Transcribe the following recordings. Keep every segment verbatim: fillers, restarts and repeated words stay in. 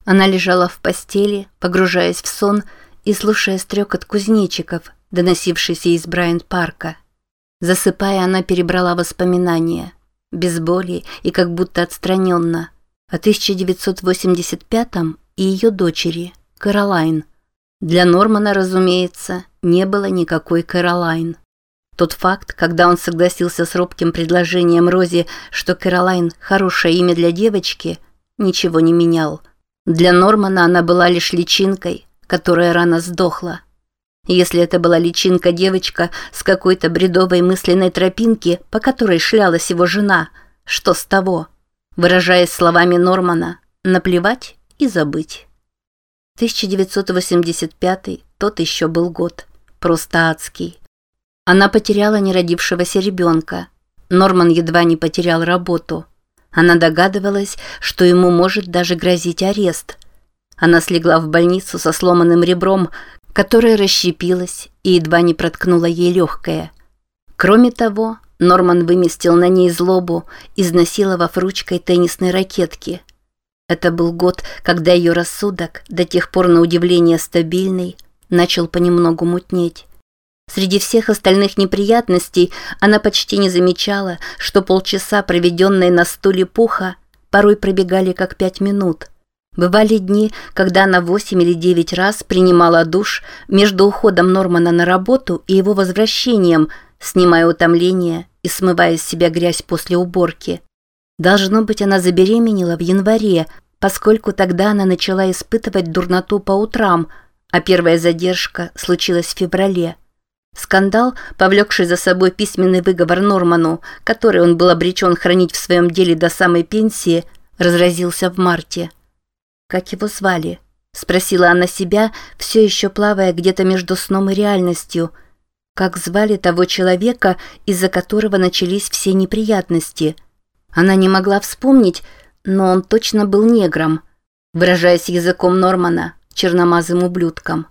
Она лежала в постели, погружаясь в сон и слушая стрекот кузнечиков, доносившийся из Брайант-парка. Засыпая, она перебрала воспоминания, без боли и как будто отстраненно, о тысяча девятьсот восемьдесят пятом и ее дочери, Кэролайн. Для Нормана, разумеется, не было никакой Кэролайн. Тот факт, когда он согласился с робким предложением Рози, что Кэролайн – хорошее имя для девочки, ничего не менял. Для Нормана она была лишь личинкой, которая рано сдохла. Если это была личинка-девочка с какой-то бредовой мысленной тропинки, по которой шлялась его жена, что с того? Выражаясь словами Нормана, наплевать и забыть. тысяча девятьсот восемьдесят пятый, тот еще был год. Просто адский. Она потеряла неродившегося ребенка. Норман едва не потерял работу. Она догадывалась, что ему может даже грозить арест. Она слегла в больницу со сломанным ребром, которое расщепилось и едва не проткнуло ей легкое. Кроме того, Норман выместил на ней злобу, изнасиловав ручкой теннисной ракетки. Это был год, когда ее рассудок, до тех пор на удивление стабильный, начал понемногу мутнеть. Среди всех остальных неприятностей она почти не замечала, что полчаса, проведенные на стуле пуха, порой пробегали как пять минут. Бывали дни, когда она восемь или девять раз принимала душ между уходом Нормана на работу и его возвращением, снимая утомление и смывая с себя грязь после уборки. Должно быть, она забеременела в январе, поскольку тогда она начала испытывать дурноту по утрам, а первая задержка случилась в феврале. Скандал, повлекший за собой письменный выговор Норману, который он был обречен хранить в своем деле до самой пенсии, разразился в марте. «Как его звали?» – спросила она себя, все еще плавая где-то между сном и реальностью. Как звали того человека, из-за которого начались все неприятности? Она не могла вспомнить, но он точно был негром, выражаясь языком Нормана, черномазым ублюдком.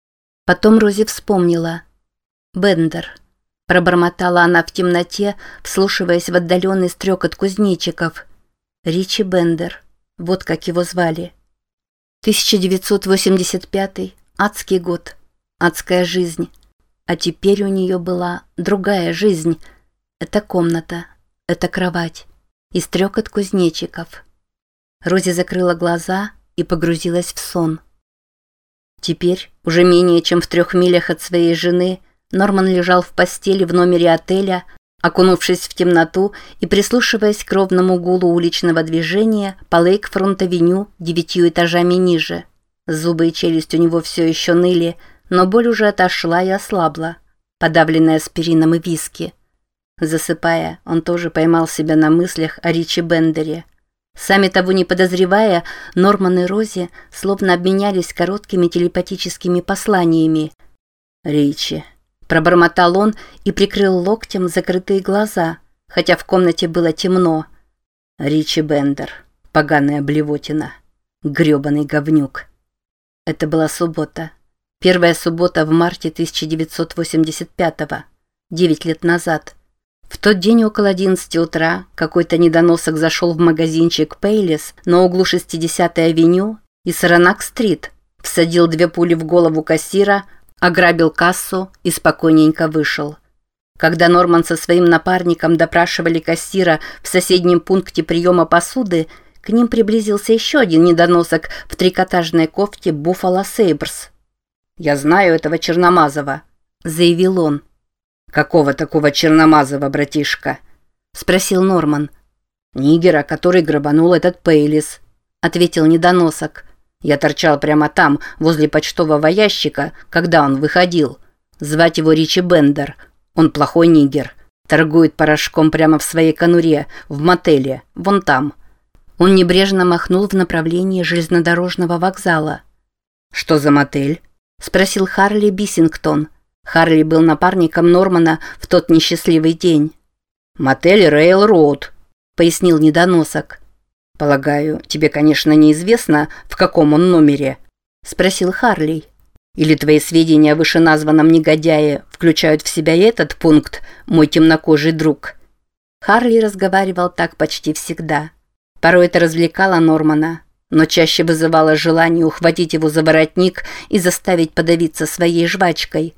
Потом Рози вспомнила. «Бендер», – пробормотала она в темноте, вслушиваясь в отдаленный стрекот кузнечиков. Ричи Бендер, вот как его звали. тысяча девятьсот восемьдесят пятый, адский год, адская жизнь. А теперь у нее была другая жизнь. Это комната, это кровать и стрекот кузнечиков. Рози закрыла глаза и погрузилась в сон. Теперь, уже менее чем в трех милях от своей жены, Норман лежал в постели в номере отеля, окунувшись в темноту и прислушиваясь к ровному гулу уличного движения по Лейкфронт-авеню девятью этажами ниже. Зубы и челюсть у него все еще ныли, но боль уже отошла и ослабла, подавленная аспирином и виски. Засыпая, он тоже поймал себя на мыслях о Ричи Бендере. Сами того не подозревая, Норман и Рози словно обменялись короткими телепатическими посланиями. «Ричи», – пробормотал он и прикрыл локтем закрытые глаза, хотя в комнате было темно. «Ричи Бендер, поганая блевотина, грёбаный говнюк». Это была суббота. Первая суббота в марте тысяча девятьсот восемьдесят пятого, девять лет назад. В тот день около одиннадцати утра какой-то недоносок зашел в магазинчик Пейлис на углу шестидесятой авеню и Саранак-стрит, всадил две пули в голову кассира, ограбил кассу и спокойненько вышел. Когда Норман со своим напарником допрашивали кассира в соседнем пункте приема посуды, к ним приблизился еще один недоносок в трикотажной кофте Buffalo Sabres. «Я знаю этого Черномазова», — заявил он. «Какого такого Черномазова, братишка?» — спросил Норман. «Нигера, который грабанул этот Пейлис», — ответил недоносок. «Я торчал прямо там, возле почтового ящика, когда он выходил. Звать его Ричи Бендер. Он плохой нигер. Торгует порошком прямо в своей конуре, в мотеле, вон там». Он небрежно махнул в направлении железнодорожного вокзала. «Что за мотель?» — спросил Харли Биссингтон. Харли был напарником Нормана в тот несчастливый день. «Мотель Рейл-Роуд», — пояснил недоносок. «Полагаю, тебе, конечно, неизвестно, в каком он номере?» — спросил Харли. «Или твои сведения о вышеназванном негодяе включают в себя и этот пункт, мой темнокожий друг?» Харли разговаривал так почти всегда. Порой это развлекало Нормана. но чаще вызывало желание ухватить его за воротник и заставить подавиться своей жвачкой.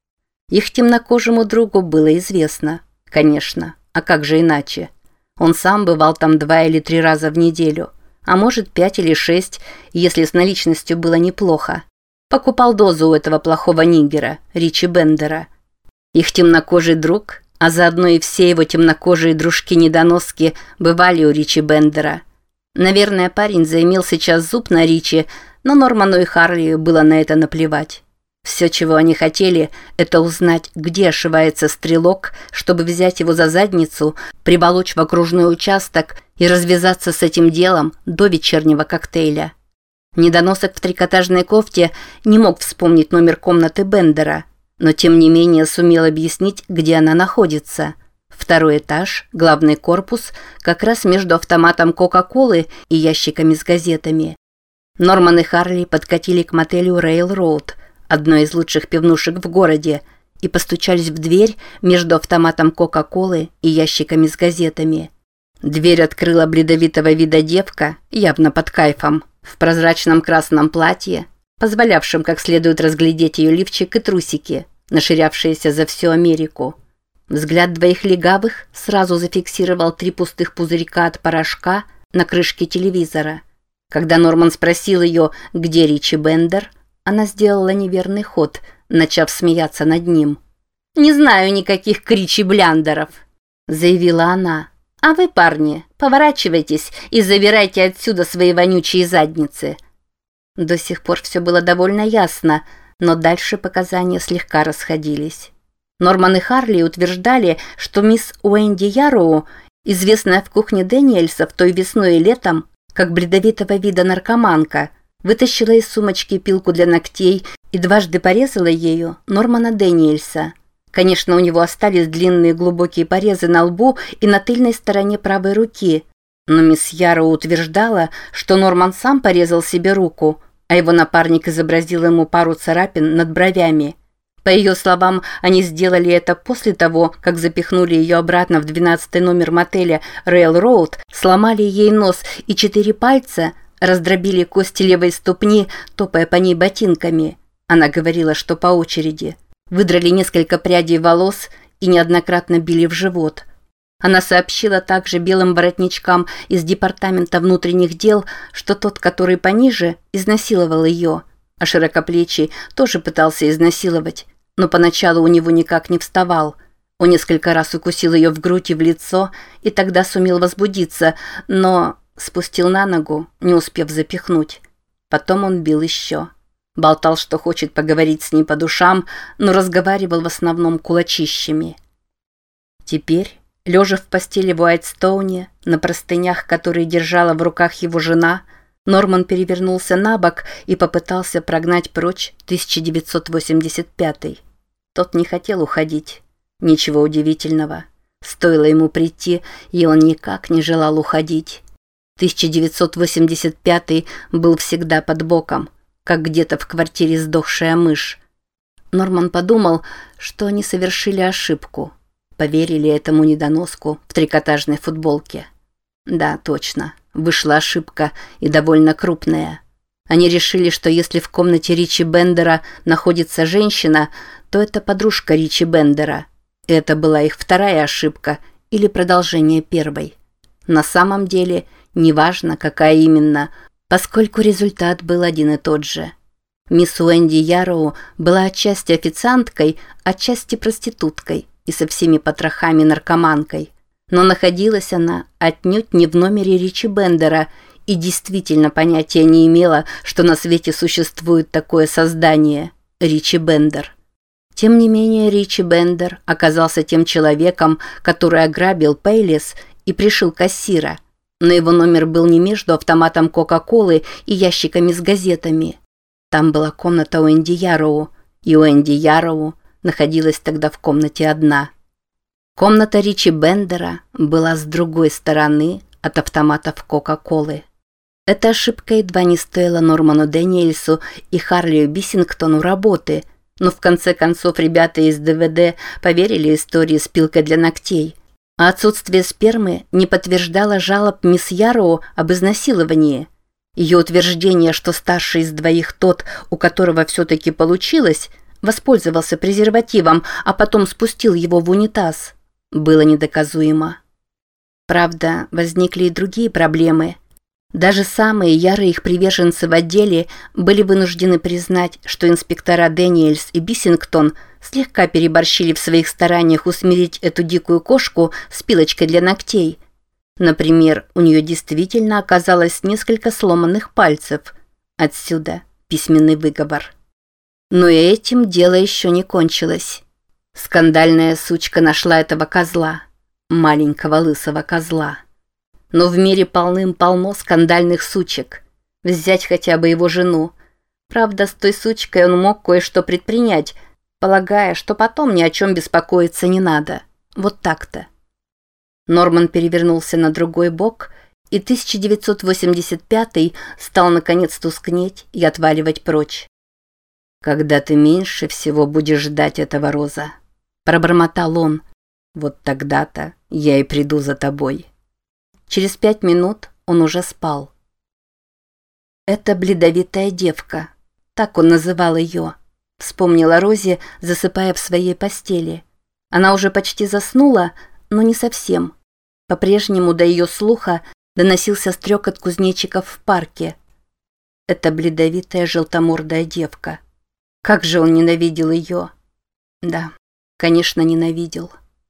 Их темнокожему другу было известно. Конечно, а как же иначе? Он сам бывал там два или три раза в неделю, а может пять или шесть, если с наличностью было неплохо. Покупал дозу у этого плохого нигера, Ричи Бендера. Их темнокожий друг, а заодно и все его темнокожие дружки-недоноски бывали у Ричи Бендера. Наверное, парень заимел сейчас зуб на Ричи, но Норману и Харли было на это наплевать. Все, чего они хотели, это узнать, где ошивается стрелок, чтобы взять его за задницу, приволочь в окружной участок и развязаться с этим делом до вечернего коктейля. Недоносок в трикотажной кофте не мог вспомнить номер комнаты Бендера, но тем не менее сумел объяснить, где она находится. Второй этаж, главный корпус, как раз между автоматом Кока-Колы и ящиками с газетами. Норман и Харли подкатили к мотелю Railroad, одной из лучших пивнушек в городе, и постучались в дверь между автоматом Кока-Колы и ящиками с газетами. Дверь открыла бледовитого вида девка, явно под кайфом, в прозрачном красном платье, позволявшем как следует разглядеть ее лифчик и трусики, наширявшиеся за всю Америку. Взгляд двоих легавых сразу зафиксировал три пустых пузырька от порошка на крышке телевизора. Когда Норман спросил ее, где Ричи Бендер, она сделала неверный ход, начав смеяться над ним. «Не знаю никаких Кричи-Бляндеров», — заявила она. «А вы, парни, поворачивайтесь и забирайте отсюда свои вонючие задницы». До сих пор все было довольно ясно, но дальше показания слегка расходились. Норман и Харли утверждали, что мисс Уэнди Яроу, известная в кухне Дэниельсов той весной и летом, как бледовитого вида наркоманка, вытащила из сумочки пилку для ногтей и дважды порезала ею Нормана Дэниельса. Конечно, у него остались длинные глубокие порезы на лбу и на тыльной стороне правой руки, но мисс Яроу утверждала, что Норман сам порезал себе руку, а его напарник изобразил ему пару царапин над бровями. По ее словам, они сделали это после того, как запихнули ее обратно в двенадцатый номер мотеля Railroad, сломали ей нос и четыре пальца, раздробили кости левой ступни, топая по ней ботинками. Она говорила, что по очереди. Выдрали несколько прядей волос и неоднократно били в живот. Она сообщила также белым воротничкам из департамента внутренних дел, что тот, который пониже, изнасиловал ее, а широкоплечий тоже пытался изнасиловать, но поначалу у него никак не вставал. Он несколько раз укусил ее в грудь и в лицо, и тогда сумел возбудиться, но спустил на ногу, не успев запихнуть. Потом он бил еще. Болтал, что хочет поговорить с ней по душам, но разговаривал в основном кулачищами. Теперь, лежа в постели в Уайтстоуне, на простынях, которые держала в руках его жена, Норман перевернулся на бок и попытался прогнать прочь тысяча девятьсот восемьдесят пятый. Тот не хотел уходить. Ничего удивительного. Стоило ему прийти, и он никак не желал уходить. тысяча девятьсот восемьдесят пятый был всегда под боком, как где-то в квартире сдохшая мышь. Норман подумал, что они совершили ошибку. Поверили этому недоноску в трикотажной футболке. Да, точно. Вышла ошибка, и довольно крупная. Они решили, что если в комнате Ричи Бендера находится женщина, то это подружка Ричи Бендера. Это была их вторая ошибка или продолжение первой. На самом деле, неважно, какая именно, поскольку результат был один и тот же. Мисс Уэнди Яроу была отчасти официанткой, отчасти проституткой и со всеми потрохами наркоманкой. Но находилась она отнюдь не в номере Ричи Бендера и действительно понятия не имела, что на свете существует такое создание – Ричи Бендер. Тем не менее, Ричи Бендер оказался тем человеком, который ограбил Пейлес и пришил кассира. Но его номер был не между автоматом Кока-Колы и ящиками с газетами. Там была комната Уэнди Яроу, и Уэнди Яроу находилась тогда в комнате одна. Комната Ричи Бендера была с другой стороны от автоматов Кока-Колы. Эта ошибка едва не стоила Норману Дэниельсу и Харлию Биссингтону работы, но в конце концов ребята из ДВД поверили истории с пилкой для ногтей, а отсутствие спермы не подтверждало жалоб мисс Яроу об изнасиловании. Ее утверждение, что старший из двоих тот, у которого все-таки получилось, воспользовался презервативом, а потом спустил его в унитаз, было недоказуемо. Правда, возникли и другие проблемы. Даже самые ярые их приверженцы в отделе были вынуждены признать, что инспектора Дэниэльс и Биссингтон слегка переборщили в своих стараниях усмирить эту дикую кошку с пилочкой для ногтей. Например, у нее действительно оказалось несколько сломанных пальцев. Отсюда письменный выговор. Но и этим дело еще не кончилось. Скандальная сучка нашла этого козла. Маленького лысого козла. Но в мире полным-полно скандальных сучек. Взять хотя бы его жену. Правда, с той сучкой он мог кое-что предпринять, полагая, что потом ни о чем беспокоиться не надо. Вот так-то. Норман перевернулся на другой бок, и тысяча девятьсот восемьдесят пятый стал наконец тускнеть и отваливать прочь. «Когда ты меньше всего будешь ждать этого, Роза», – пробормотал он, – «вот тогда-то я и приду за тобой». Через пять минут он уже спал. «Это бледовитая девка», так он называл ее, вспомнила Рози, засыпая в своей постели. Она уже почти заснула, но не совсем. По-прежнему до ее слуха доносился стрекот кузнечиков в парке. Это бледовитая желтомордая девка. Как же он ненавидел ее. Да, конечно, ненавидел.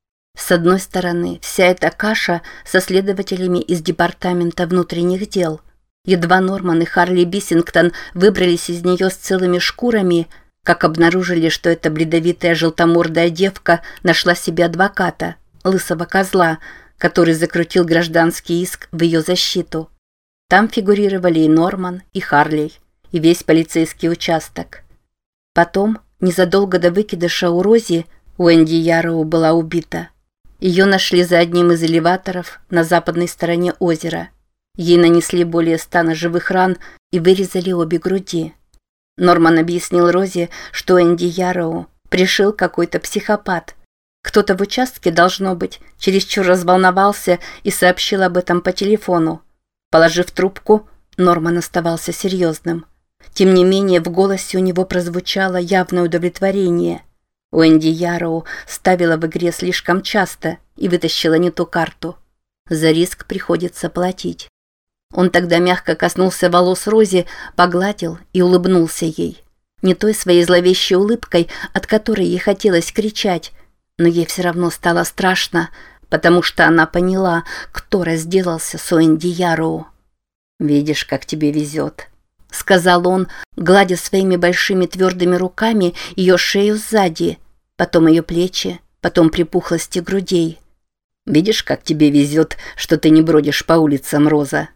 С одной стороны, вся эта каша со следователями из департамента внутренних дел. Едва Норман и Харли Биссингтон выбрались из нее с целыми шкурами, как обнаружили, что эта бледовитая желтомордая девка нашла себе адвоката, лысого козла, который закрутил гражданский иск в ее защиту. Там фигурировали и Норман, и Харли, и весь полицейский участок. Потом, незадолго до выкидыша у Рози, Уэнди Ярроу была убита. Ее нашли за одним из элеваторов на западной стороне озера. Ей нанесли более ста ножевых ран и вырезали обе груди. Норман объяснил Рози, что Уэнди Ярроу пришил какой-то психопат. Кто-то в участке, должно быть, чересчур разволновался и сообщил об этом по телефону. Положив трубку, Норман оставался серьезным. Тем не менее, в голосе у него прозвучало явное удовлетворение. Уэнди Ярроу ставила в игре слишком часто и вытащила не ту карту. За риск приходится платить. Он тогда мягко коснулся волос Рози, погладил и улыбнулся ей. Не той своей зловещей улыбкой, от которой ей хотелось кричать, но ей все равно стало страшно, потому что она поняла, кто разделался с Уэнди Ярроу. «Видишь, как тебе везет», — сказал он, гладя своими большими твердыми руками ее шею сзади, потом ее плечи, потом припухлости грудей. «Видишь, как тебе везет, что ты не бродишь по улицам, Роза».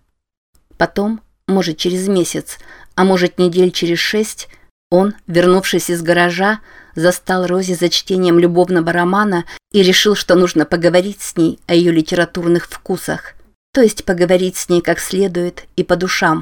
Потом, может, через месяц, а может, недель через шесть, он, вернувшись из гаража, застал Рози за чтением любовного романа и решил, что нужно поговорить с ней о ее литературных вкусах, то есть поговорить с ней как следует и по душам.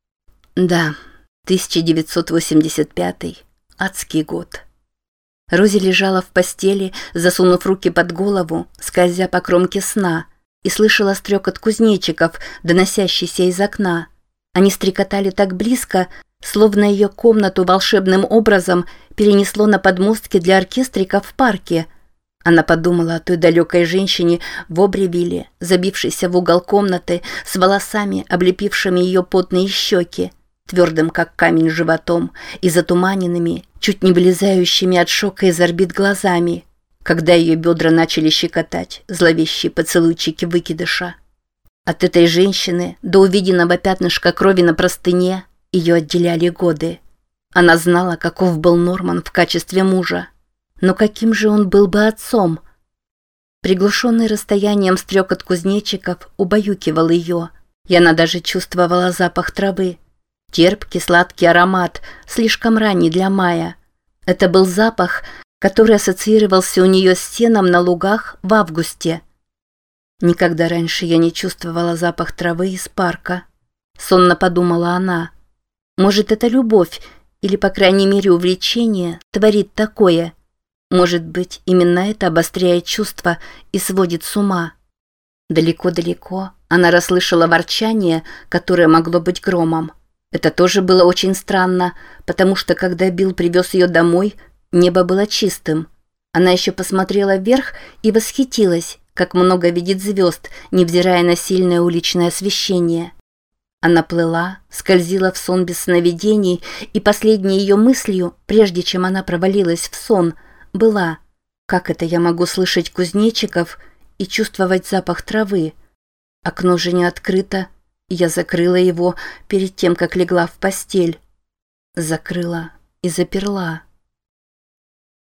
Да, тысяча девятьсот восемьдесят пятый, адский год. Рози лежала в постели, засунув руки под голову, скользя по кромке сна, и слышала стрекот кузнечиков, доносящийся из окна. Они стрекотали так близко, словно ее комнату волшебным образом перенесло на подмостки для оркестрика в парке. Она подумала о той далекой женщине в Обривилле, забившейся в угол комнаты, с волосами, облепившими ее потные щеки, твердым как камень животом и затуманенными, чуть не вылезающими от шока из орбит глазами, когда ее бедра начали щекотать зловещие поцелуйчики выкидыша. От этой женщины до увиденного пятнышка крови на простыне ее отделяли годы. Она знала, каков был Норман в качестве мужа. Но каким же он был бы отцом? Приглушенный расстоянием стрекот кузнечиков убаюкивал ее, и она даже чувствовала запах травы. Терпкий сладкий аромат, слишком ранний для мая. Это был запах, который ассоциировался у нее с сеном на лугах в августе. Никогда раньше я не чувствовала запах травы из парка. Сонно подумала она. Может, это любовь, или, по крайней мере, увлечение, творит такое. Может быть, именно это обостряет чувства и сводит с ума. Далеко-далеко она расслышала ворчание, которое могло быть громом. Это тоже было очень странно, потому что, когда Билл привез ее домой, небо было чистым. Она еще посмотрела вверх и восхитилась, как много видит звезд, невзирая на сильное уличное освещение. Она плыла, скользила в сон без сновидений, и последней ее мыслью, прежде чем она провалилась в сон, была: «Как это я могу слышать кузнечиков и чувствовать запах травы? Окно же не открыто, и я закрыла его перед тем, как легла в постель. Закрыла и заперла».